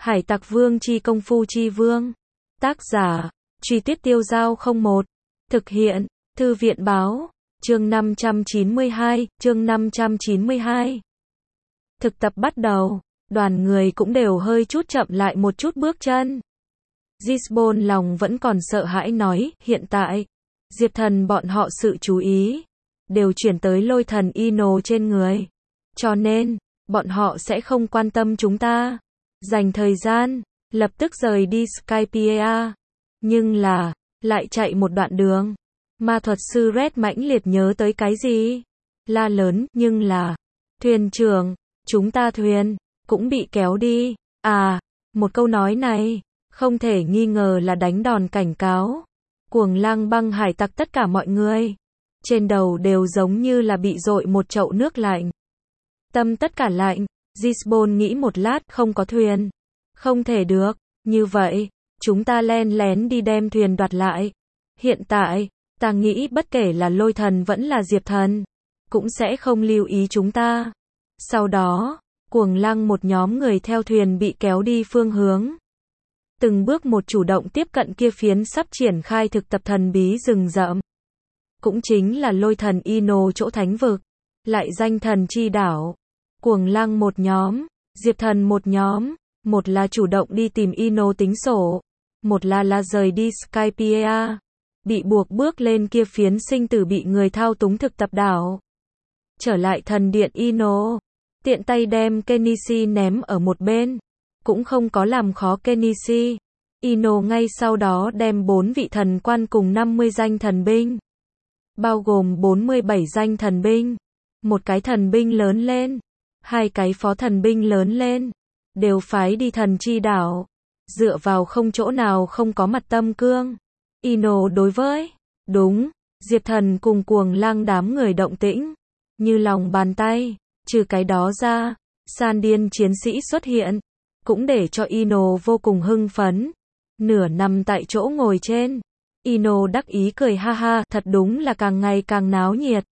Hải Tặc Vương chi công phu chi vương. Tác giả, Truy Tuyết Tiêu Dao 01. Thực hiện, Thư viện Báo. Chương 592, chương 592. Thực tập bắt đầu, đoàn người cũng đều hơi chút chậm lại một chút bước chân. Gisbon lòng vẫn còn sợ hãi nói, hiện tại, Diệp Thần bọn họ sự chú ý đều chuyển tới lôi thần Ino trên người. Cho nên, bọn họ sẽ không quan tâm chúng ta. Dành thời gian, lập tức rời đi Skypiea. Nhưng là, lại chạy một đoạn đường. Ma thuật sư Red mãnh liệt nhớ tới cái gì? La lớn, nhưng là, thuyền trưởng, chúng ta thuyền, cũng bị kéo đi. À, một câu nói này, không thể nghi ngờ là đánh đòn cảnh cáo. Cuồng Lang Băng hải tặc tất cả mọi người. Trên đầu đều giống như là bị dội một chậu nước lạnh. Tâm tất cả lạnh, Gisbon nghĩ một lát, không có thuyền. Không thể được, như vậy, chúng ta len lén đi đem thuyền đoạt lại. Hiện tại, ta nghĩ bất kể là lôi thần vẫn là Diệp Thần, cũng sẽ không lưu ý chúng ta. Sau đó, Cuồng Lăng một nhóm người theo thuyền bị kéo đi phương hướng. Từng bước một chủ động tiếp cận kia phiến sắp triển khai thực tập thần bí rừng rậm. Cũng chính là lôi thần Ino chỗ thánh vực, lại danh thần chi đảo. Cuồng Lăng một nhóm, Diệp Thần một nhóm, một là chủ động đi tìm Ino tính sổ, một là rời đi Skypiea, bị buộc bước lên kia phiến sinh tử bị người thao túng thực tập đảo. Trở lại thần điện Ino, tiện tay đem Kenichi ném ở một bên, cũng không có làm khó Kenichi. Ino ngay sau đó đem 4 vị thần quan cùng 50 danh thần binh, bao gồm 47 danh thần binh, một cái thần binh lớn lên, 2 cái phó thần binh lớn lên, đều phái đi thần chi đảo. Dựa vào không chỗ nào không có mặt tâm cương. Ino đối với, đúng, Diệp Thần cùng Cuồng Lang đám người động tĩnh, như lòng bàn tay. Trừ cái đó ra, San điên chiến sĩ xuất hiện, cũng để cho Ino vô cùng hưng phấn. Nửa nằm tại chỗ ngồi trên, Ino đắc ý cười ha ha, thật đúng là càng ngày càng náo nhiệt.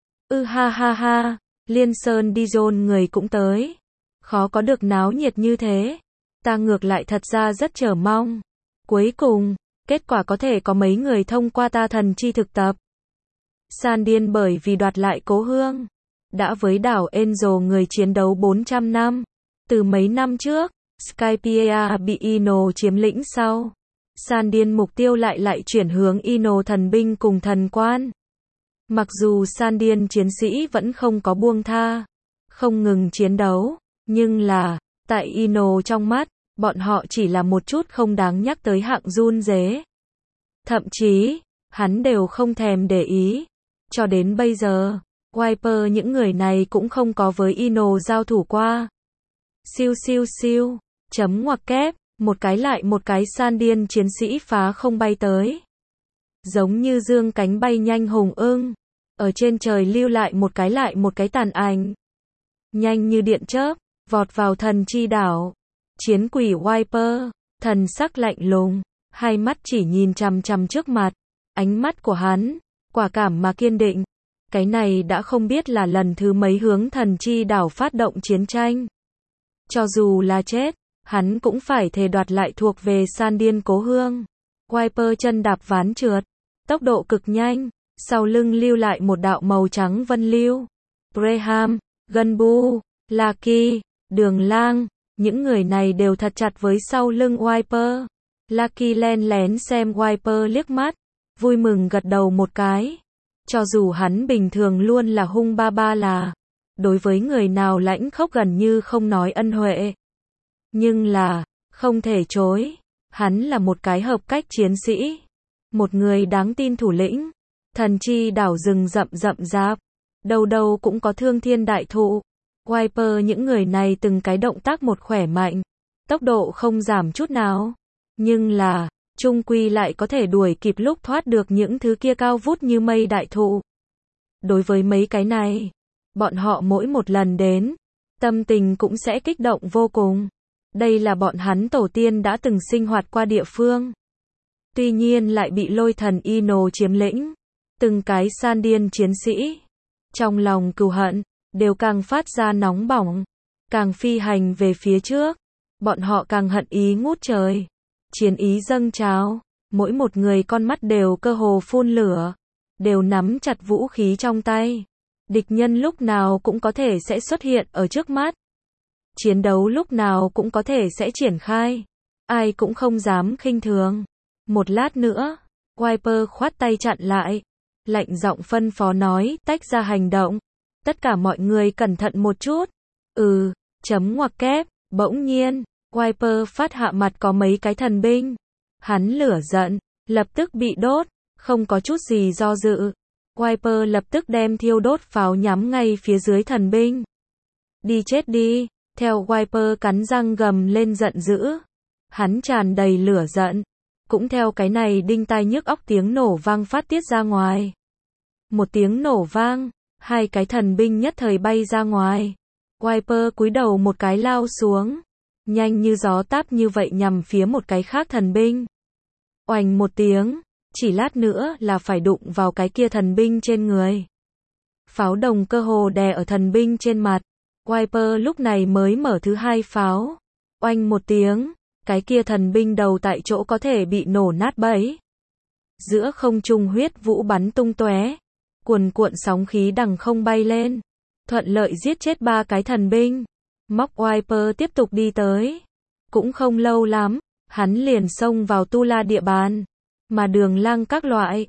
Ha ha ha, Liên Sơn Dijon người cũng tới. Khó có được náo nhiệt như thế. Ta ngược lại thật ra rất chờ mong. Cuối cùng, kết quả có thể có mấy người thông qua ta thần chi thực tập. San điên bởi vì đoạt lại cố hương, đã với đảo Angel người chiến đấu 400 năm. Từ mấy năm trước, Skypiea bị Ino chiếm lĩnh sau. San điên mục tiêu lại chuyển hướng Ino thần binh cùng thần quan. Mặc dù San điên chiến sĩ vẫn không có buông tha, không ngừng chiến đấu, nhưng là, tại Ino trong mắt, bọn họ chỉ là một chút không đáng nhắc tới hạng run rế. Thậm chí, hắn đều không thèm để ý. Cho đến bây giờ, Wiper những người này cũng không có với Ino giao thủ qua. Siêu siêu siêu, chấm ngoặc kép, một cái lại một cái San điên chiến sĩ phá không bay tới. Giống như dương cánh bay nhanh hùng ưng, ở trên trời lưu lại một cái tàn ảnh. Nhanh như điện chớp, vọt vào thần chi đảo. Chiến quỷ Wiper, thần sắc lạnh lùng, hai mắt chỉ nhìn chằm chằm trước mặt. Ánh mắt của hắn, quả cảm mà kiên định. Cái này đã không biết là lần thứ mấy hướng thần chi đảo phát động chiến tranh. Cho dù là chết, hắn cũng phải thề đoạt lại thuộc về San điên cố hương. Wiper chân đạp ván trượt, tốc độ cực nhanh, sau lưng lưu lại một đạo màu trắng vân lưu. Graham, Gunbu, Lucky, Đường Lang, những người này đều thật chặt với sau lưng Wiper. Lucky len lén xem Wiper liếc mắt, vui mừng gật đầu một cái. Cho dù hắn bình thường luôn là hung ba ba là, đối với người nào lãnh khốc gần như không nói ân huệ. Nhưng là, không thể chối, hắn là một cái hợp cách chiến sĩ. Một người đáng tin thủ lĩnh. Thần chi đảo rừng rậm rậm rạp, đâu đâu cũng có thương thiên đại thụ. Wiper những người này từng cái động tác một khỏe mạnh, tốc độ không giảm chút nào. Nhưng là, chung quy lại có thể đuổi kịp lúc thoát được những thứ kia cao vút như mây đại thụ. Đối với mấy cái này, bọn họ mỗi một lần đến, tâm tình cũng sẽ kích động vô cùng. Đây là bọn hắn tổ tiên đã từng sinh hoạt qua địa phương. Tuy nhiên lại bị lôi thần Ino chiếm lĩnh. Từng cái San điên chiến sĩ, trong lòng cừu hận, đều càng phát ra nóng bỏng, càng phi hành về phía trước. bọn họ càng hận ý ngút trời. Chiến ý dâng trào, mỗi một người con mắt đều cơ hồ phun lửa, đều nắm chặt vũ khí trong tay. Địch nhân lúc nào cũng có thể sẽ xuất hiện ở trước mắt. Chiến đấu lúc nào cũng có thể sẽ triển khai. Ai cũng không dám khinh thường. Một lát nữa, Wiper khoát tay chặn lại. Lạnh giọng phân phó nói, tách ra hành động. Tất cả mọi người cẩn thận một chút. Chấm ngoặc kép, bỗng nhiên, Wiper phát hạ mặt có mấy cái thần binh. Hắn lửa giận, lập tức bị đốt, không có chút gì do dự. Wiper lập tức đem thiêu đốt pháo nhắm ngay phía dưới thần binh. Đi chết đi, theo Wiper cắn răng gầm lên giận dữ. Hắn tràn đầy lửa giận, cũng theo cái này đinh tai nhức óc tiếng nổ vang phát tiết ra ngoài. Một tiếng nổ vang, hai cái thần binh nhất thời bay ra ngoài. Wiper cúi đầu một cái lao xuống, nhanh như gió táp như vậy nhằm phía một cái khác thần binh. Oành một tiếng, chỉ lát nữa là phải đụng vào cái kia thần binh trên người. Pháo đồng cơ hồ đè ở thần binh trên mặt. Wiper lúc này mới mở thứ hai pháo. Oanh một tiếng, cái kia thần binh đầu tại chỗ có thể bị nổ nát bấy. Giữa không trung huyết vũ bắn tung tóe, cuồn cuộn sóng khí đằng không bay lên, thuận lợi giết chết ba cái thần binh. Mock Wiper tiếp tục đi tới. Cũng không lâu lắm, hắn liền xông vào Tu La địa bàn, mà Đường Lang các loại.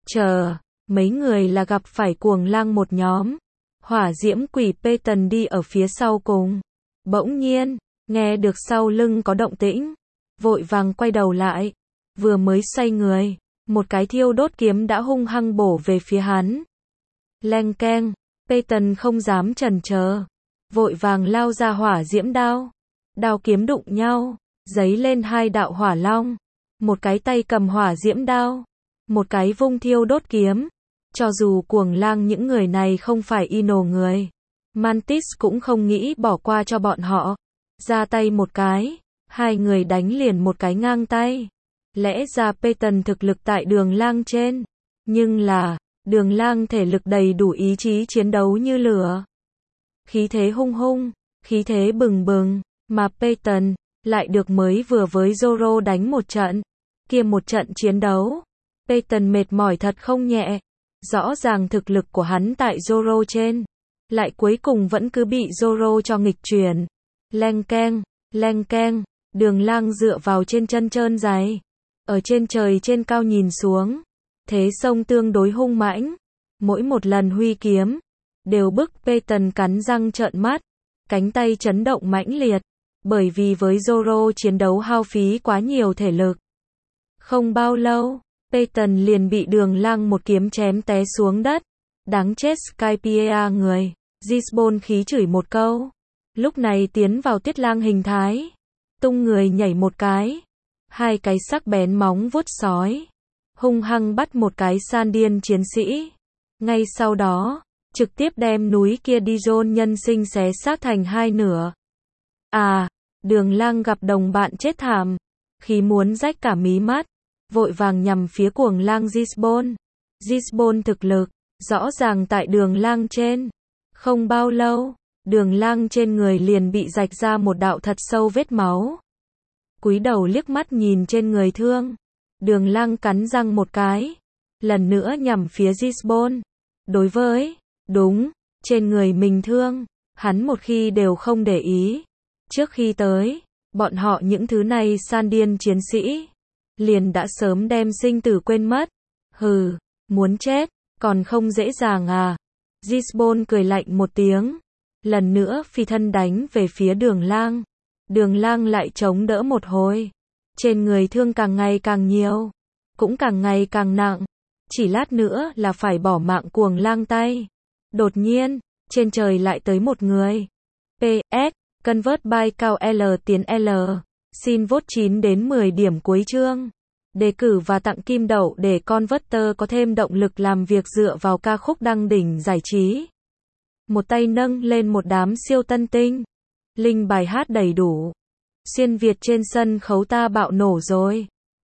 Mấy người là gặp phải Cuồng Lang một nhóm. Hỏa diễm quỷ Peyton đi ở phía sau cùng. Bỗng nhiên, nghe được sau lưng có động tĩnh, vội vàng quay đầu lại. Vừa mới xoay người, một cái thiêu đốt kiếm đã hung hăng bổ về phía hắn. Leng keng, Peyton không dám chần chờ, vội vàng lao ra hỏa diễm đao. Đao kiếm đụng nhau, giấy lên hai đạo hỏa long. Một cái tay cầm hỏa diễm đao, một cái vung thiêu đốt kiếm. Cho dù Cuồng Lang những người này không phải Ino người, Mantis cũng không nghĩ bỏ qua cho bọn họ. Ra tay một cái, hai người đánh liền một cái ngang tay. Lẽ ra Peyton thực lực tại Đường Lang trên, nhưng là, Đường Lang thể lực đầy đủ, ý chí chiến đấu như lửa. Khí thế hung hung, khí thế bừng bừng, mà Peyton lại được mới vừa với Zoro đánh một trận. Kia một trận chiến đấu, Peyton mệt mỏi thật không nhẹ. Rõ ràng thực lực của hắn tại Zoro trên, lại cuối cùng vẫn cứ bị Zoro cho nghịch chuyển. Leng keng, Đường Lang dựa vào trên chân trơn dày, ở trên trời trên cao nhìn xuống, thế sông tương đối hung mãnh, mỗi một lần huy kiếm, đều bức Peyton cắn răng trợn mắt, cánh tay chấn động mãnh liệt, bởi vì với Zoro chiến đấu hao phí quá nhiều thể lực. Không bao lâu, Peyton liền bị Đường Lang một kiếm chém té xuống đất. Đáng chết Skypiea người. Gisborne khí chửi một câu. Lúc này tiến vào Tiết Lang hình thái. Tung người nhảy một cái. Hai cái sắc bén móng vuốt sói. Hung hăng bắt một cái san điên chiến sĩ. Ngay sau đó, trực tiếp đem núi kia Dijon nhân sinh xé xác thành hai nửa. Đường Lang gặp đồng bạn chết thảm. Khí muốn rách cả mí mắt. Vội vàng nhằm phía Cuồng Lang Gisborne. Gisborne thực lực, rõ ràng tại Đường Lang trên. Không bao lâu, Đường Lang trên người liền bị rạch ra một đạo thật sâu vết máu. Cúi đầu liếc mắt nhìn trên người thương. Đường Lang cắn răng một cái. Lần nữa nhằm phía Gisborne. Đối với, trên người mình thương, hắn một khi đều không để ý. Trước khi tới, bọn họ những thứ này san điên chiến sĩ, liền đã sớm đem sinh tử quên mất. Muốn chết, còn không dễ dàng à. Gisborne cười lạnh một tiếng. Lần nữa phi thân đánh về phía Đường Lang. Đường Lang lại chống đỡ một hồi. Trên người thương càng ngày càng nhiều, cũng càng ngày càng nặng. Chỉ lát nữa là phải bỏ mạng Cuồng Lang tay. Đột nhiên, trên trời lại tới một người. PS, convert by cao L tiến L. Xin vote 9 đến 10 điểm cuối chương. Đề cử và tặng kim đậu để Converter có thêm động lực làm việc dựa vào ca khúc đăng đỉnh giải trí. Một tay nâng lên một đám siêu tân tinh. Link bài hát đầy đủ. Xuyên Việt trên sân khấu ta bạo nổ rồi.